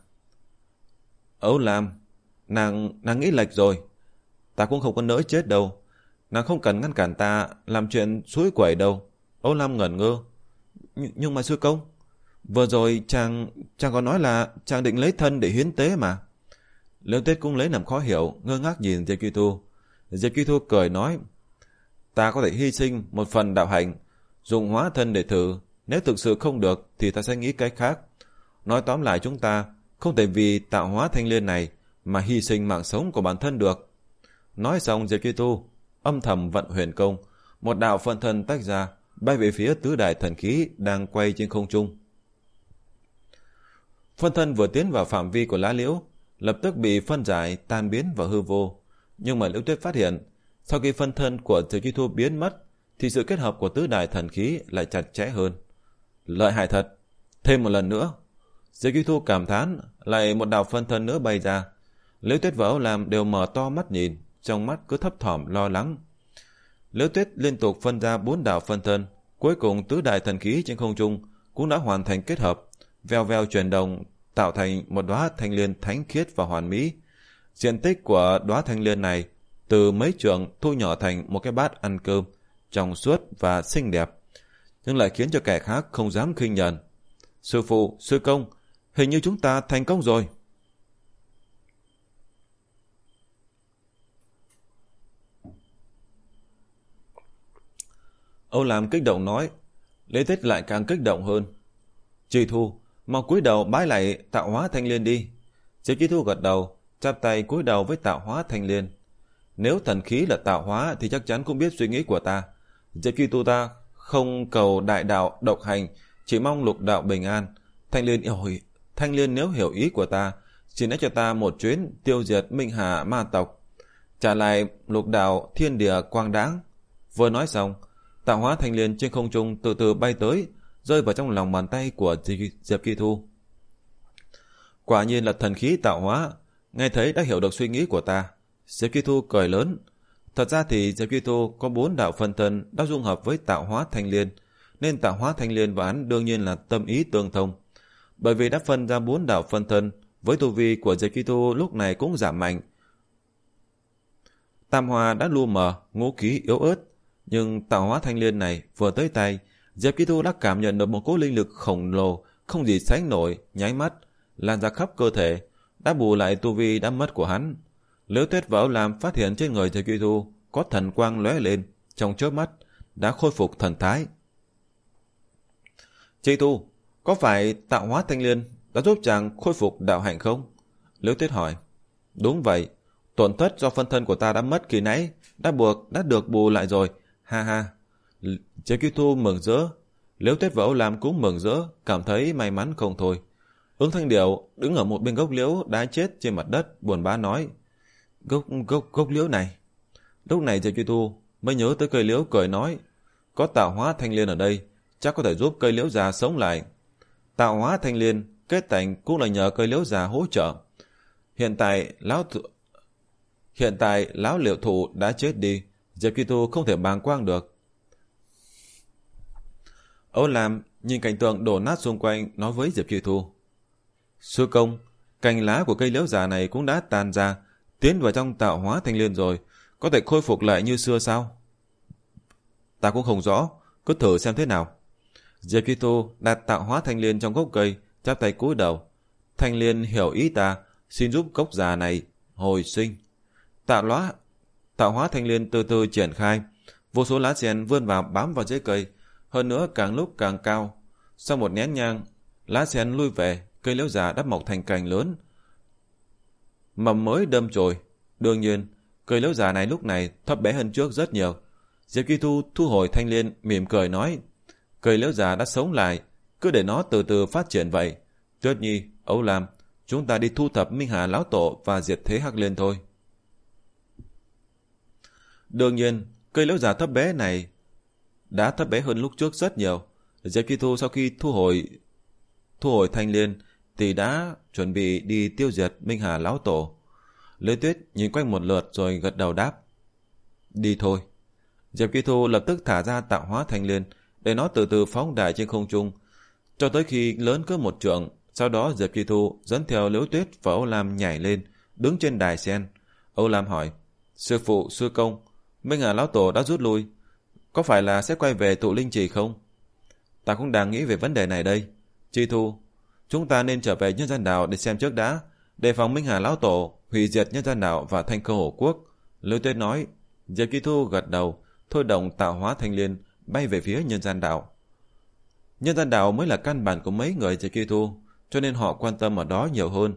Âu Lam, nàng nàng nghĩ lệch rồi, ta cũng không có nỡ chết đâu, nàng không cần ngăn cản ta làm chuyện suối quẩy đâu. Âu Lam ngẩn ngơ: Nh- nhưng mà sư công, vừa rồi chàng chàng có nói là chàng định lấy thân để hiến tế mà. Liễu Tuyết cũng lấy làm khó hiểu, ngơ ngác nhìn Diệp Chi Thu. Diệp Chi Thu cười nói: ta có thể hy sinh một phần đạo hạnh, dùng hóa thân để thử, nếu thực sự không được thì ta sẽ nghĩ cách khác. Nói tóm lại, chúng ta không thể vì tạo hóa thanh liên này mà hy sinh mạng sống của bản thân được. Nói xong, Diệp Chi Thu âm thầm vận huyền công, một đạo phân thân tách ra, bay về phía tứ đại thần khí đang quay trên không trung. Phân thân vừa tiến vào phạm vi của lá liễu, lập tức bị phân giải tan biến vào hư vô. Nhưng mà Liễu Tuyết phát hiện, sau khi phân thân của Diệp Chi Thu biến mất, thì sự kết hợp của tứ đại thần khí lại chặt chẽ hơn. Lợi hại thật, thêm một lần nữa. Diệp Chi Thu cảm thán, lại một đạo phân thân nữa bay ra. Liễu Tuyết và Âu Lam đều mở to mắt nhìn, trong mắt cứ thấp thỏm lo lắng. Liễu Tuyết liên tục phân ra bốn đạo phân thân, cuối cùng tứ đại thần khí trên không trung cũng đã hoàn thành kết hợp, veo veo chuyển động tạo thành một đóa thanh liên thánh khiết và hoàn mỹ. Diện tích của đóa thanh liên này từ mấy trượng thu nhỏ thành một cái bát ăn cơm, trong suốt và xinh đẹp, nhưng lại khiến cho kẻ khác không dám khinh nhờn. Sư phụ, sư công, hình như chúng ta thành công rồi. Âu Lam kích động nói. Lê Tuyết lại càng kích động hơn. Chi Thu, mau cúi đầu bái lại tạo hóa thanh liên đi. Diệp Chi Thu gật đầu, chắp tay cúi đầu với tạo hóa thanh liên. Nếu thần khí là tạo hóa thì chắc chắn cũng biết suy nghĩ của ta. Diệp Chi Thu ta không cầu đại đạo độc hành, chỉ mong lục đạo bình an. Thanh liên ôi, thanh liên nếu hiểu ý của ta, xin hãy cho ta một chuyến tiêu diệt Minh Hà ma tộc, trả lại lục đạo thiên địa quang đáng. Vừa nói xong, tạo hóa thanh liên trên không trung từ từ bay tới, rơi vào trong lòng bàn tay của Diệp Chi Thu. Quả nhiên là thần khí tạo hóa, nghe thấy đã hiểu được suy nghĩ của ta. Diệp Chi Thu cười lớn. Thật ra thì Diệp Chi Thu có bốn đạo phân thân đã dung hợp với tạo hóa thanh liên, nên tạo hóa thanh liên và hắn đương nhiên là tâm ý tương thông. Bởi vì đã phân ra bốn đạo phân thân, với tu vi của Diệp Chi Thu lúc này cũng giảm mạnh. Tam hoa đã lu mờ, ngũ khí yếu ớt, nhưng tạo hóa thanh liên này vừa tới tay, Diệp Chi Thu đã cảm nhận được một cỗ linh lực khổng lồ không gì sánh nổi, nháy mắt lan ra khắp cơ thể, đã bù lại tu vi đã mất của hắn. Liễu Tuyết và Âu Lam phát hiện trên người Diệp Chi Thu có thần quang lóe lên, trong chớp mắt đã khôi phục thần thái. Chi Thu, có phải tạo hóa thanh liên đã giúp chàng khôi phục đạo hạnh không? Liễu Tuyết hỏi. Đúng vậy, tổn thất do phân thân của ta đã mất kỳ nãy đã buộc đã được bù lại rồi. Ha ha. Diệp Chi Thu mừng rỡ. Liễu Tuyết và Âu Lam cũng mừng rỡ, cảm thấy may mắn không thôi. Ứng Thanh Điểu đứng ở một bên gốc liễu đã chết trên mặt đất, buồn bã nói. Gốc gốc gốc liễu này. Lúc này Diệp Chi Thu mới nhớ tới cây liễu, cười nói. Có tạo hóa thanh liên ở đây, chắc có thể giúp cây liễu già sống lại. Tạo hóa thanh liên kết thành cũng là nhờ cây liễu già hỗ trợ. Hiện tại lão th... hiện tại lão liệu thụ đã chết đi, Diệp Chi Thu không thể bàng quang được. Âu Lam nhìn cảnh tượng đổ nát xung quanh, nói với Diệp Chi Thu. Sư công, cành lá của cây liễu già này cũng đã tàn ra, tiến vào trong tạo hóa thanh liên rồi, có thể khôi phục lại như xưa sao? Ta cũng không rõ, cứ thử xem thế nào. Diệp Chi Thu đặt tạo hóa thanh liên trong gốc cây, chắp tay cúi đầu. Thanh liên hiểu ý ta, xin giúp gốc già này hồi sinh. Tạo hóa tạo hóa thanh liên từ từ triển khai, vô số lá sen vươn vào bám vào dưới cây, hơn nữa càng lúc càng cao. Sau một nén nhang, lá sen lui về, cây liễu già đã mọc thành cành lớn, mầm mới đâm chồi. Đương nhiên, cây liễu già này lúc này thấp bé hơn trước rất nhiều. Diệp Chi Thu thu hồi thanh liên, mỉm cười nói, cây liễu già đã sống lại, cứ để nó từ từ phát triển vậy. Tuyết Nhi, Âu Lam, chúng ta đi thu thập Minh Hà lão tổ và diệt thế Hắc Liên thôi. Đương nhiên, cây liễu già thấp bé này đã thấp bé hơn lúc trước rất nhiều. Diệp Chi Thu sau khi thu hồi thu hồi thanh liên thì đã chuẩn bị đi tiêu diệt Minh Hà lão tổ. Lê Tuyết nhìn quanh một lượt rồi gật đầu đáp. Đi thôi. Diệp Chi Thu lập tức thả ra tạo hóa thanh liên để nó từ từ phóng đại trên không trung cho tới khi lớn cỡ một trượng. Sau đó Diệp Chi Thu dẫn theo Liễu Tuyết và Âu Lam nhảy lên, đứng trên đài sen. Âu Lam hỏi, sư phụ, sư công, Minh Hà lão tổ đã rút lui, có phải là sẽ quay về tụ linh trì không? Ta cũng đang nghĩ về vấn đề này đây. Chi Thu, chúng ta nên trở về nhân gian đảo để xem trước đã, đề phòng Minh Hà lão tổ hủy diệt nhân gian đảo và Thanh Cơ Hổ Quốc. Liễu Tuyết nói. Diệp Chi Thu gật đầu, thôi động tạo hóa thanh liên bay về phía nhân gian đảo. Nhân gian đảo mới là căn bản của mấy người Diệp Chi Thu, cho nên họ quan tâm ở đó nhiều hơn.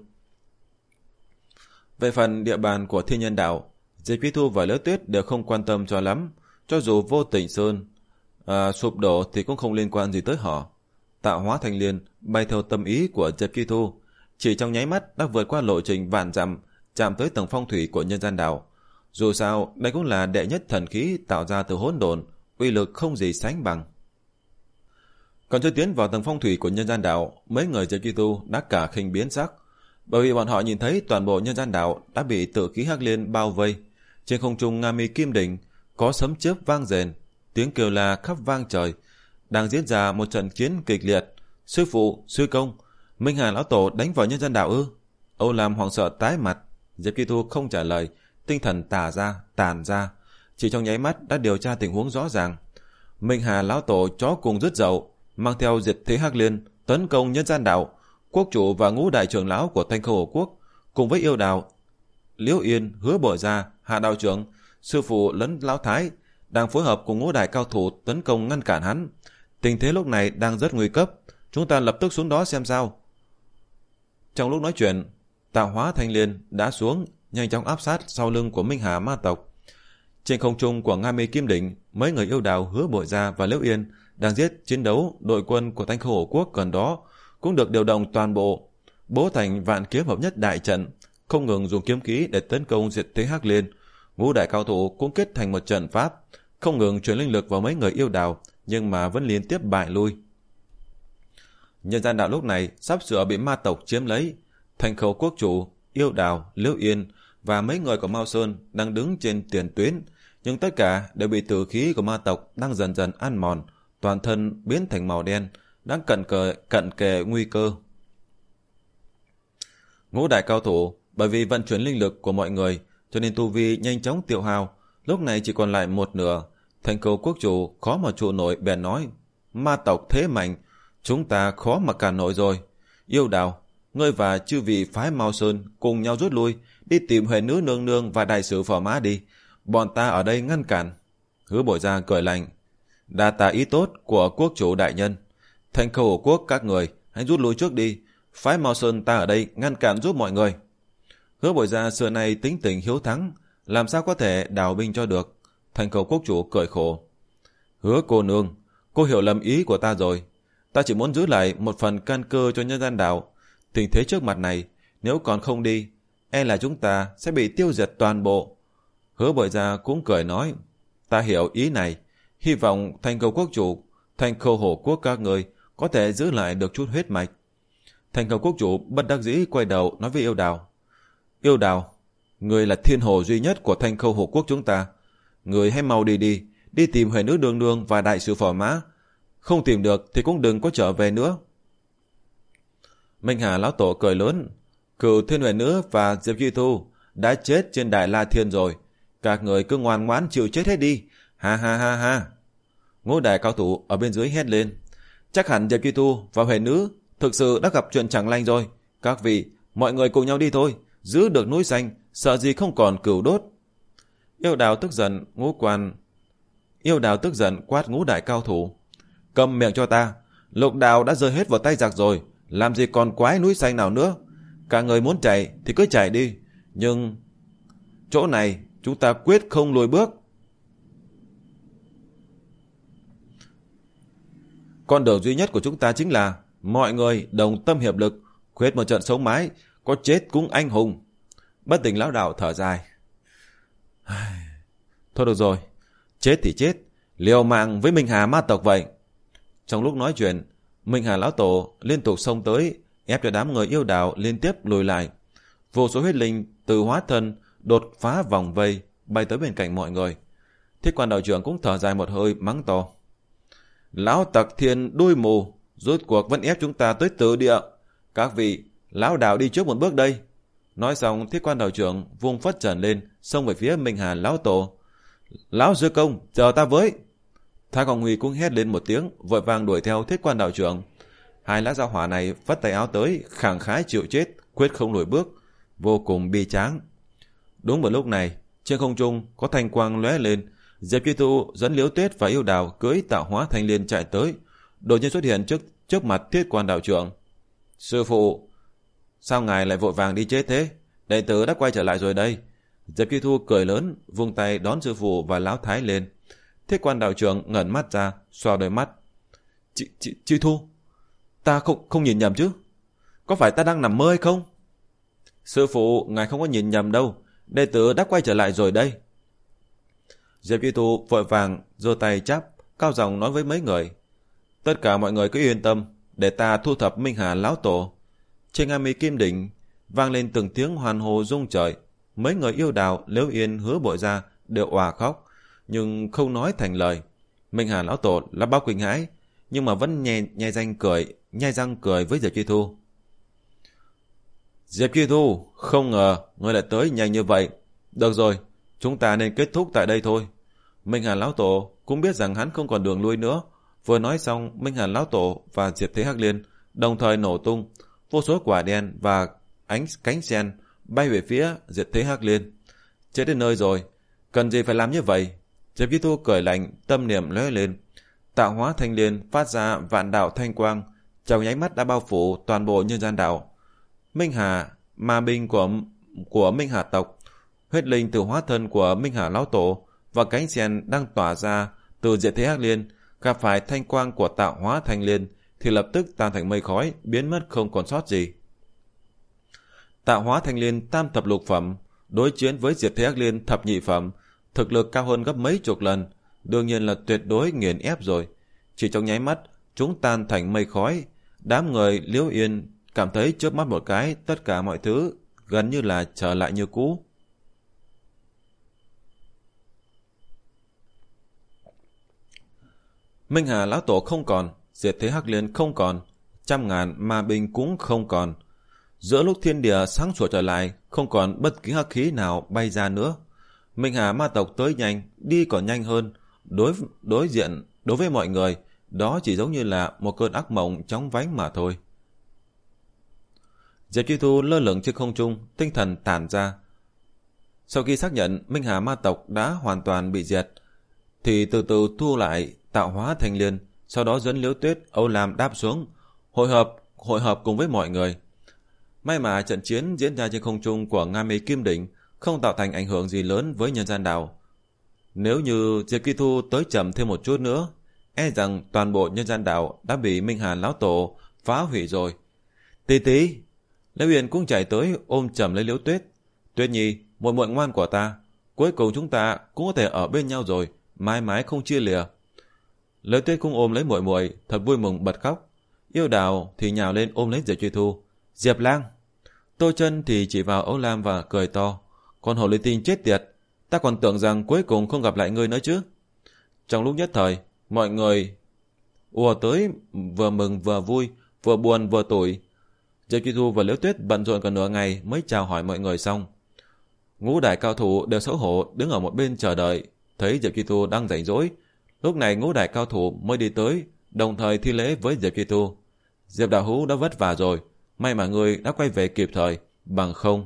Về phần địa bàn của Thiên Nhân đảo, Diệp Chi Thu và Liễu Tuyết đều không quan tâm cho lắm, cho dù Vô Tình Sơn à, sụp đổ thì cũng không liên quan gì tới họ. Tạo hóa thanh liên bay theo tâm ý của Diệp Chi Thu, chỉ trong nháy mắt đã vượt qua lộ trình vạn dặm, chạm tới tầng phong thủy của nhân gian đảo. Dù sao, đây cũng là đệ nhất thần khí tạo ra từ hỗn độn, uy lực không gì sánh bằng. Còn chưa tiến vào tầng phong thủy của nhân gian đảo, mấy người Diệp Chi Thu đã cả khinh biến sắc, bởi vì bọn họ nhìn thấy toàn bộ nhân gian đảo đã bị tử khí Hắc Liên bao vây. Trên không trung Nga Mi Kim Đỉnh có sấm chớp vang rền, tiếng kêu la khắp vang trời, đang diễn ra một trận chiến kịch liệt. Sư phụ, sư công, Minh Hà lão tổ đánh vào nhân dân đạo ư? Âu Lam hoảng sợ tái mặt. Diệp Chi Thu không trả lời, tinh thần tả ra, tàn ra, chỉ trong nháy mắt đã điều tra tình huống rõ ràng. Minh Hà lão tổ chó cùng rứt dậu, mang theo diệt thế Hắc Liên tấn công nhân gian đạo. Quốc chủ và ngũ đại trưởng lão của Thanh Khâu Hổ Quốc cùng với yêu đào Liễu Yên, Hứa Bội Gia, Hạ đạo trưởng, sư phụ lẫn lão thái đang phối hợp cùng ngũ đại cao thủ tấn công ngăn cản hắn. Tình thế lúc này đang rất nguy cấp, chúng ta lập tức xuống đó xem sao. Trong lúc nói chuyện, Tạo Hóa Thanh Liên đã xuống, nhanh chóng áp sát sau lưng của Minh Hà ma tộc. Trên không trung của Nga Mi Kim Đỉnh, mấy người yêu đào Hứa Bội Gia và Liễu Yên đang giết chiến đấu đội quân của Thanh Khâu Hổ Quốc gần đó cũng được điều động toàn bộ, bố thành vạn kiếm hợp nhất đại trận, không ngừng dùng kiếm khí để tấn công diệt thế Hắc Liên. Ngũ đại cao thủ cũng kết thành một trận pháp, không ngừng truyền linh lực vào mấy người yêu đào, nhưng mà vẫn liên tiếp bại lui. Nhân gian đạo lúc này sắp sửa bị ma tộc chiếm lấy. Thanh Khâu quốc chủ, yêu đào, Liễu Yên và mấy người của Mao Sơn đang đứng trên tiền tuyến, nhưng tất cả đều bị tử khí của ma tộc đang dần dần ăn mòn, toàn thân biến thành màu đen, đang cận kề cận kề nguy cơ. Ngũ đại cao thủ bởi vì vận chuyển linh lực của mọi người cho nên tu vi nhanh chóng tiêu hao, lúc này chỉ còn lại một nửa. Thanh Khâu quốc chủ khó mà trụ nổi, bèn nói: ma tộc thế mạnh, chúng ta khó mà cản nổi rồi. Yêu đào, ngươi và chư vị phái Mao Sơn cùng nhau rút lui, đi tìm Huệ Nữ nương nương và đại sử Phò Mã đi, bọn ta ở đây ngăn cản. Hứa Bội Gia cười lạnh: đa tạ ý tốt của quốc chủ đại nhân. Thanh Khâu Hổ Quốc các người hãy rút lui trước đi, phái Mao Sơn ta ở đây ngăn cản giúp mọi người. Hứa Bội Gia xưa nay tính tình hiếu thắng, làm sao có thể đào binh cho được. Thanh Khâu quốc chủ cười khổ: Hứa cô nương, cô hiểu lầm ý của ta rồi. Ta chỉ muốn giữ lại một phần căn cơ cho nhân gian đạo. Tình thế trước mặt này, nếu còn không đi, e là chúng ta sẽ bị tiêu diệt toàn bộ. Hứa Bội Gia cũng cười nói: ta hiểu ý này, hy vọng Thanh Khâu quốc chủ, Thanh Khâu Hổ Quốc các người có thể giữ lại được chút huyết mạch. Thanh Khâu quốc chủ bất đắc dĩ quay đầu nói với yêu đào: yêu đào, người là thiên hồ duy nhất của Thanh Khâu Hổ Quốc chúng ta, người hãy mau đi đi, đi tìm Huệ Nữ nương nương và đại sử Phò Mã, không tìm được thì cũng đừng có trở về nữa. Minh Hà lão tổ cười lớn: Cửu Thiên Huệ Nữ và Diệp Chi Thu đã chết trên Đại La Thiên rồi, các người cứ ngoan ngoãn chịu chết hết đi, ha ha ha ha. Ngũ đại cao thủ ở bên dưới hét lên: chắc hẳn Diệp Chi Thu và Huệ Nữ thực sự đã gặp chuyện chẳng lành rồi, các vị mọi người cùng nhau đi thôi, giữ được núi xanh, sợ gì không còn cửu đốt. Yêu đào tức giận ngũ quan yêu đào tức giận quát ngũ đại cao thủ: câm miệng cho ta, lục đào đã rơi hết vào tay giặc rồi, làm gì còn quái núi xanh nào nữa. Cả người muốn chạy thì cứ chạy đi, nhưng chỗ này chúng ta quyết không lùi bước. Con đường duy nhất của chúng ta chính là mọi người đồng tâm hiệp lực, quyết một trận sống mái, có chết cũng anh hùng. Bất Tỉnh lão đạo thở dài: thôi được rồi, chết thì chết, liều mạng với Minh Hà ma tộc vậy. Trong lúc nói chuyện, Minh Hà lão tổ liên tục xông tới, ép cho đám người yêu đào liên tiếp lùi lại. Vô số huyết linh từ hóa thân đột phá vòng vây, bay tới bên cạnh mọi người. Thiết Quan đạo trưởng cũng thở dài một hơi, mắng to: lão tặc thiên đuôi mù, rốt cuộc vẫn ép chúng ta tới tử địa. Các vị, lão đạo đi trước một bước đây. Nói xong, Thiết Quan đạo trưởng vung phất trần lên, xông về phía Minh Hà lão tổ: lão sư công, chờ ta với. Thái Ngọc Huy cũng hét lên một tiếng, vội vàng đuổi theo Thiết Quan đạo trưởng. Hai lã gia hỏa này vắt tay áo tới, khẳng khái chịu chết, quyết không lùi bước, vô cùng bi tráng. Đúng vào lúc này, trên không trung có thanh quang lóe lên, Diệp Chi Thu dẫn Liễu Tuyết và yêu đào cưỡi Tạo Hóa Thanh Liên chạy tới, đột nhiên xuất hiện trước trước mặt Thiết Quan đạo trưởng. Sư phụ, sao ngài lại vội vàng đi chết thế? Đệ tử đã quay trở lại rồi đây. Diệp Chi Thu cười lớn, vung tay đón sư phụ và lão thái lên. Thiết Quan đạo trưởng ngẩn mắt ra, xoa đôi mắt: Chị, chị, Chi Thu, ta không không nhìn nhầm chứ? Có phải ta đang nằm mơ hay không? Sư phụ, ngài không có nhìn nhầm đâu, đệ tử đã quay trở lại rồi đây. Diệp Chi Thu vội vàng giơ tay chắp, cao giọng nói với mấy người: tất cả mọi người cứ yên tâm, để ta thu thập Minh Hà lão tổ. Trên Nga Mi Kim Đỉnh vang lên từng tiếng hoàn hồ rung trời. Mấy người yêu đào, Liễu Yên, Hứa Bội Gia đều òa khóc, nhưng không nói thành lời. Minh Hà lão tổ là bao kinh hãi, nhưng mà vẫn nhè nhè răng cười, nhai răng cười với Diệp Chi Thu. Diệp Chi Thu, không ngờ ngươi lại tới nhanh như vậy. Được rồi, chúng ta nên kết thúc tại đây thôi. Minh Hà Lão Tổ cũng biết rằng hắn không còn đường lui nữa. Vừa nói xong, Minh Hà Lão Tổ và Diệp Thế Hắc Liên đồng thời nổ tung, vô số quả đen và ánh cánh sen bay về phía Diệp Thế Hắc Liên. Chết đến nơi rồi, cần gì phải làm như vậy? Diệp Chi Thu cười lạnh, tâm niệm lóe lên, tạo hóa thanh liên phát ra vạn đạo thanh quang, trong nháy mắt đã bao phủ toàn bộ nhân gian đạo. Minh Hà, ma binh của của Minh Hà tộc, huyết linh từ hóa thân của Minh Hà Lão Tổ và cánh sen đang tỏa ra từ Diệp Thế Hắc Liên gặp phải thanh quang của tạo hóa thanh liên thì lập tức tan thành mây khói, biến mất không còn sót gì. Tạo hóa thanh liên tam thập lục phẩm đối chiến với Diệp Thế Hắc Liên thập nhị phẩm, thực lực cao hơn gấp mấy chục lần, đương nhiên là tuyệt đối nghiền ép rồi. Chỉ trong nháy mắt, chúng tan thành mây khói. Đám người Liễu Yên cảm thấy chớp mắt một cái, tất cả mọi thứ gần như là trở lại như cũ. Minh Hà Lão Tổ không còn, Diệp Thế Hắc Liên không còn, trăm ngàn ma binh cũng không còn. Giữa lúc thiên địa sáng sủa trở lại, không còn bất kỳ hắc khí nào bay ra nữa. Minh Hà ma tộc tới nhanh, đi còn nhanh hơn. Đối đối diện đối với mọi người, đó chỉ giống như là một cơn ác mộng chóng vánh mà thôi. Diệp Chi Thu lơ lửng trên không trung, tinh thần tản ra. Sau khi xác nhận Minh Hà ma tộc đã hoàn toàn bị diệt, thì từ từ thu lại tạo hóa thanh liên, sau đó dẫn Liễu Tuyết, Âu Lam đáp xuống, hội hợp hội hợp cùng với mọi người. May mà trận chiến diễn ra trên không trung của Nga Mi Kim Đỉnh không tạo thành ảnh hưởng gì lớn với nhân gian đảo. Nếu như Diệp Chi Thu tới chậm thêm một chút nữa, e rằng toàn bộ nhân gian đảo đã bị Minh Hà Lão Tổ phá hủy rồi. Tí tí, Liễu Huyền cũng chạy tới ôm chầm lấy Liễu Tuyết. Tuyết Nhi, muội muội ngoan của ta, cuối cùng chúng ta cũng có thể ở bên nhau rồi, mãi mãi không chia lìa. Liễu Tuyết cũng ôm lấy muội muội, thật vui mừng bật khóc. Yêu Đào thì nhào lên ôm lấy Diệp Chi Thu. Diệp Lang. Tô Chân thì chỉ vào Âu Lam và cười to. Con hồ ly tinh chết tiệt, ta còn tưởng rằng cuối cùng không gặp lại ngươi nữa chứ. Trong lúc nhất thời, mọi người ùa tới, vừa mừng vừa vui, vừa buồn vừa tủi. Diệp Chi Thu và Liễu Tuyết bận rộn cả nửa ngày mới chào hỏi mọi người xong. Ngũ đại cao thủ đều xấu hổ đứng ở một bên chờ đợi, thấy Diệp Chi Thu đang rảnh rỗi. Lúc này ngũ đại cao thủ mới đi tới, đồng thời thi lễ với Diệp Chi Thu. Diệp đạo hữu đã vất vả rồi, may mà ngươi đã quay về kịp thời, bằng không.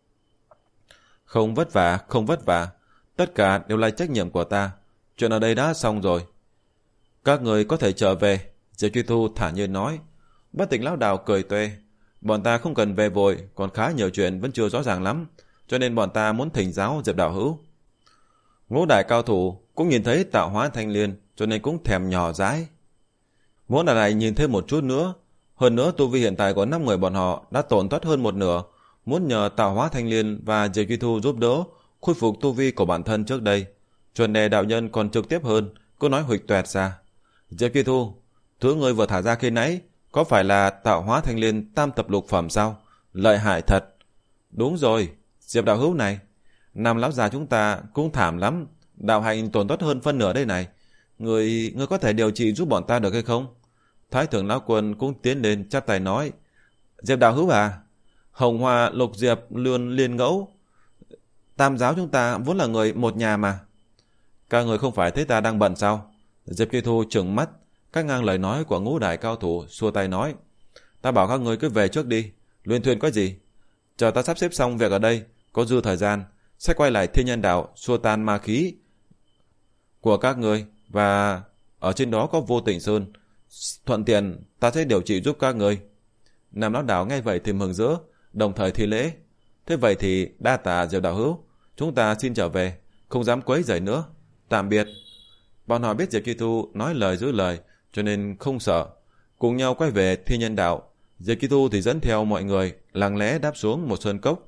Không vất vả, không vất vả, tất cả đều là trách nhiệm của ta. Chuyện ở đây đã xong rồi. Các người có thể trở về, Diệp Chi Thu thản nhiên nói. Bất Tỉnh Lão Đào cười tuê. Bọn ta không cần về vội, còn khá nhiều chuyện vẫn chưa rõ ràng lắm, cho nên bọn ta muốn thỉnh giáo Diệp đạo hữu. Ngũ đại cao thủ cũng nhìn thấy tạo hóa thanh liên, cho nên cũng thèm nhỏ dãi. Muốn ở lại nhìn thêm một chút nữa. Hơn nữa tu vi hiện tại của năm người bọn họ đã tổn thất hơn một nửa, muốn nhờ tạo hóa thanh liên và Diệp Chi Thu giúp đỡ khôi phục tu vi của bản thân trước đây. Chuẩn đề đạo nhân còn trực tiếp hơn, cô nói huỵch toẹt ra. Diệp Chi Thu, thứ người vừa thả ra khi nãy có phải là tạo hóa thanh liên tam thập lục phẩm sao? Lợi hại thật. Đúng rồi, Diệp đạo hữu này, năm lão già chúng ta cũng thảm lắm, đạo hạnh tổn thất hơn phân nửa đây này. Người, người có thể điều trị giúp bọn ta được hay không? Thái thượng lão quân cũng tiến lên chắp tay nói. Diệp đạo hữu à, Hồng Hoa, Lục Diệp, Lươn, Liên Ngẫu, tam giáo chúng ta vốn là người một nhà mà. Các người không phải thấy ta đang bận sao? Diệp Chi Thu trừng mắt, cắt ngang lời nói của ngũ đại cao thủ, xua tay nói. Ta bảo các người cứ về trước đi, luyện thuyền có gì? Chờ ta sắp xếp xong việc ở đây, có dư thời gian, sẽ quay lại thiên nhân đạo, xua tan ma khí của các người, và ở trên đó có Vô Tình Sơn. Thuận tiện ta sẽ điều trị giúp các người. Nam Lão Đảo nghe vậy thì mừng rỡ, đồng thời thi lễ. Thế vậy thì đa tạ Diệp đạo hữu, chúng ta xin trở về, không dám quấy rầy nữa. Tạm biệt. Bọn họ biết Diệp Chi Thu nói lời giữ lời, cho nên không sợ, cùng nhau quay về thiên nhân đạo. Diệp Chi Thu thì dẫn theo mọi người lặng lẽ đáp xuống một sơn cốc.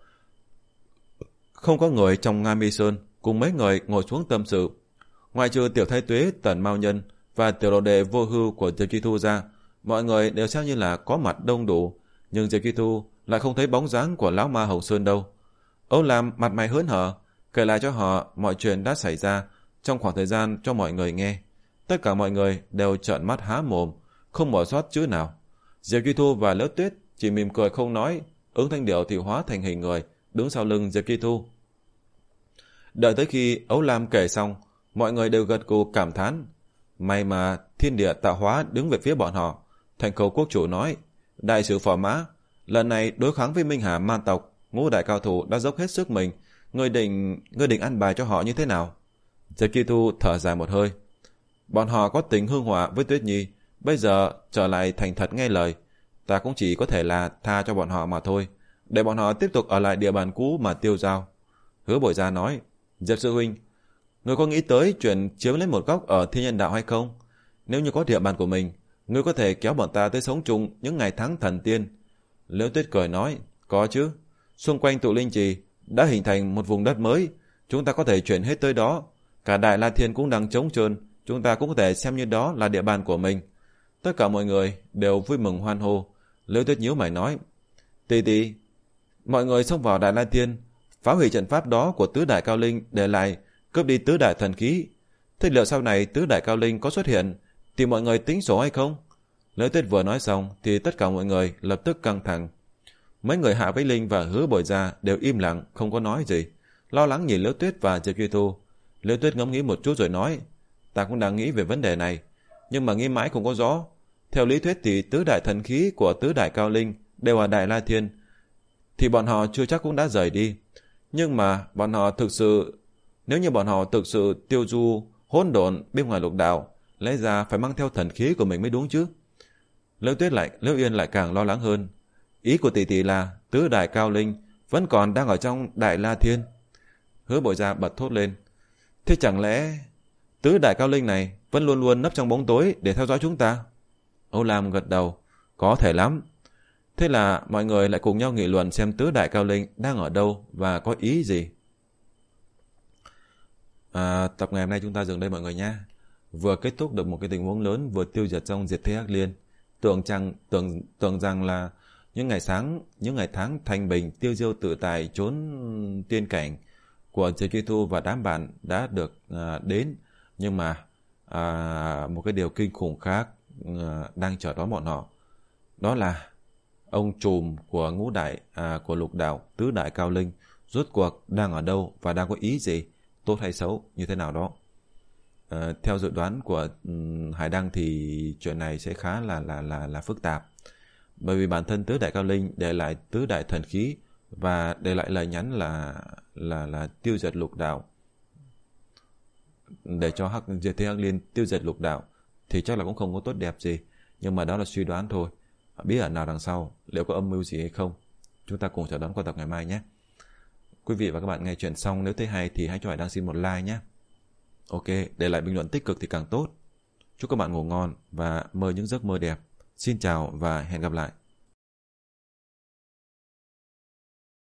Không có người trong Nga Mi Sơn, cùng mấy người ngồi xuống tâm sự. Ngoại trừ Tiểu Thái Tuế, Tần Mao Nhân và tiểu đồ đệ Vô Hư của Diệp Chi Thu ra, mọi người đều xem như là có mặt đông đủ, nhưng Diệp Chi Thu lại không thấy bóng dáng của lão ma Hồng Sơn đâu. Âu Lam mặt mày hớn hở kể lại cho họ mọi chuyện đã xảy ra trong khoảng thời gian cho mọi người nghe. Tất cả mọi người đều trợn mắt há mồm, không bỏ sót chữ nào. Diệp Chi Thu và Liễu Tuyết chỉ mỉm cười không nói. Ứng Thanh Điểu thì hóa thành hình người, đứng sau lưng Diệp Chi Thu. Đợi tới khi Ấu Lam kể xong, mọi người đều gật gù cảm thán. May mà thiên địa tạo hóa đứng về phía bọn họ. Thành Khâu quốc chủ nói, đại sử Phò Mã, lần này đối kháng với Minh Hà man tộc, ngũ đại cao thủ đã dốc hết sức mình. Ngươi định, ngươi định ăn bài cho họ như thế nào? Diệp Chi Thu thở dài một hơi. Bọn họ có tình hương hỏa với Tuyết Nhi, bây giờ trở lại thành thật nghe lời. Ta cũng chỉ có thể là tha cho bọn họ mà thôi, để bọn họ tiếp tục ở lại địa bàn cũ mà tiêu dao. Hứa Bội Gia nói, Diệp sư huynh, ngươi có nghĩ tới chuyện chiếm lấy một góc ở Thiên Nhân Đạo hay không? Nếu như có địa bàn của mình, ngươi có thể kéo bọn ta tới sống chung những ngày tháng thần tiên. Liễu Tuyết cười nói, có chứ. Xung quanh tụ linh trì đã hình thành một vùng đất mới, chúng ta có thể chuyển hết tới đó. Cả Đại La Thiên cũng đang trống trơn, chúng ta cũng có thể xem như đó là địa bàn của mình. Tất cả mọi người đều vui mừng hoan hô. Liễu Tuyết nhíu mày nói, tỷ tỷ, mọi người xông vào Đại La Thiên, phá hủy trận pháp đó của tứ đại cao linh, để lại cướp đi tứ đại thần khí. Thế liệu sau này tứ đại cao linh có xuất hiện thì mọi người tính sổ hay không? Liễu Tuyết vừa nói xong thì tất cả mọi người lập tức căng thẳng. Mấy người Hạ Vĩnh Linh và Hứa Bội Gia đều im lặng, không có nói gì, lo lắng nhìn Liễu Tuyết và Diệp Chi Thu. Liễu Tuyết ngẫm nghĩ một chút rồi nói, ta cũng đang nghĩ về vấn đề này, nhưng mà nghĩ mãi không có rõ. Theo lý thuyết thì tứ đại thần khí của tứ đại cao linh đều ở Đại La Thiên, thì bọn họ chưa chắc cũng đã rời đi. Nhưng mà bọn họ thực sự, nếu như bọn họ thực sự tiêu du hỗn độn bên ngoài lục đạo, lẽ ra phải mang theo thần khí của mình mới đúng chứ. Liễu Tuyết lại, Liễu Yên lại càng lo lắng hơn. Ý của tỷ tỷ là tứ đại cao linh vẫn còn đang ở trong Đại La Thiên. Hứa Bội Gia bật thốt lên, thế chẳng lẽ tứ đại cao linh này vẫn luôn luôn nấp trong bóng tối để theo dõi chúng ta? Âu Lam gật đầu, có thể lắm. Thế là mọi người lại cùng nhau nghị luận xem tứ đại cao linh đang ở đâu và có ý gì. À, tập ngày hôm nay chúng ta dừng đây mọi người nhé. Vừa kết thúc được một cái tình huống lớn, vừa tiêu diệt trong Diệt Thế Hắc Liên. Tưởng rằng tưởng tưởng rằng là những ngày sáng, những ngày tháng thanh bình, tiêu diêu tự tại trốn tiên cảnh của Diệp Chi Thu và đám bạn đã được à, đến, nhưng mà à, một cái điều kinh khủng khác à, đang chờ đón bọn họ. Đó là ông trùm của ngũ đại à, của lục đạo tứ đại cao linh rốt cuộc đang ở đâu và đang có ý gì, tốt hay xấu như thế nào đó. À, theo dự đoán của um, Hải Đăng thì chuyện này sẽ khá là là là là phức tạp, bởi vì bản thân tứ đại cao linh để lại tứ đại thần khí và để lại lời nhắn là là là tiêu diệt lục đạo, để cho hắc Diệt Thế Hắc Liên tiêu diệt lục đạo thì chắc là cũng không có tốt đẹp gì, nhưng mà đó là suy đoán thôi. Bí ẩn nào đằng sau, liệu có âm mưu gì hay không, chúng ta cùng chờ đón qua tập ngày mai nhé. Quý vị và các bạn nghe chuyện xong, nếu thấy hay thì hãy cho Hải Đăng xin một like nhé. Ok, để lại bình luận tích cực thì càng tốt. Chúc các bạn ngủ ngon và mơ những giấc mơ đẹp. Xin chào và hẹn gặp lại.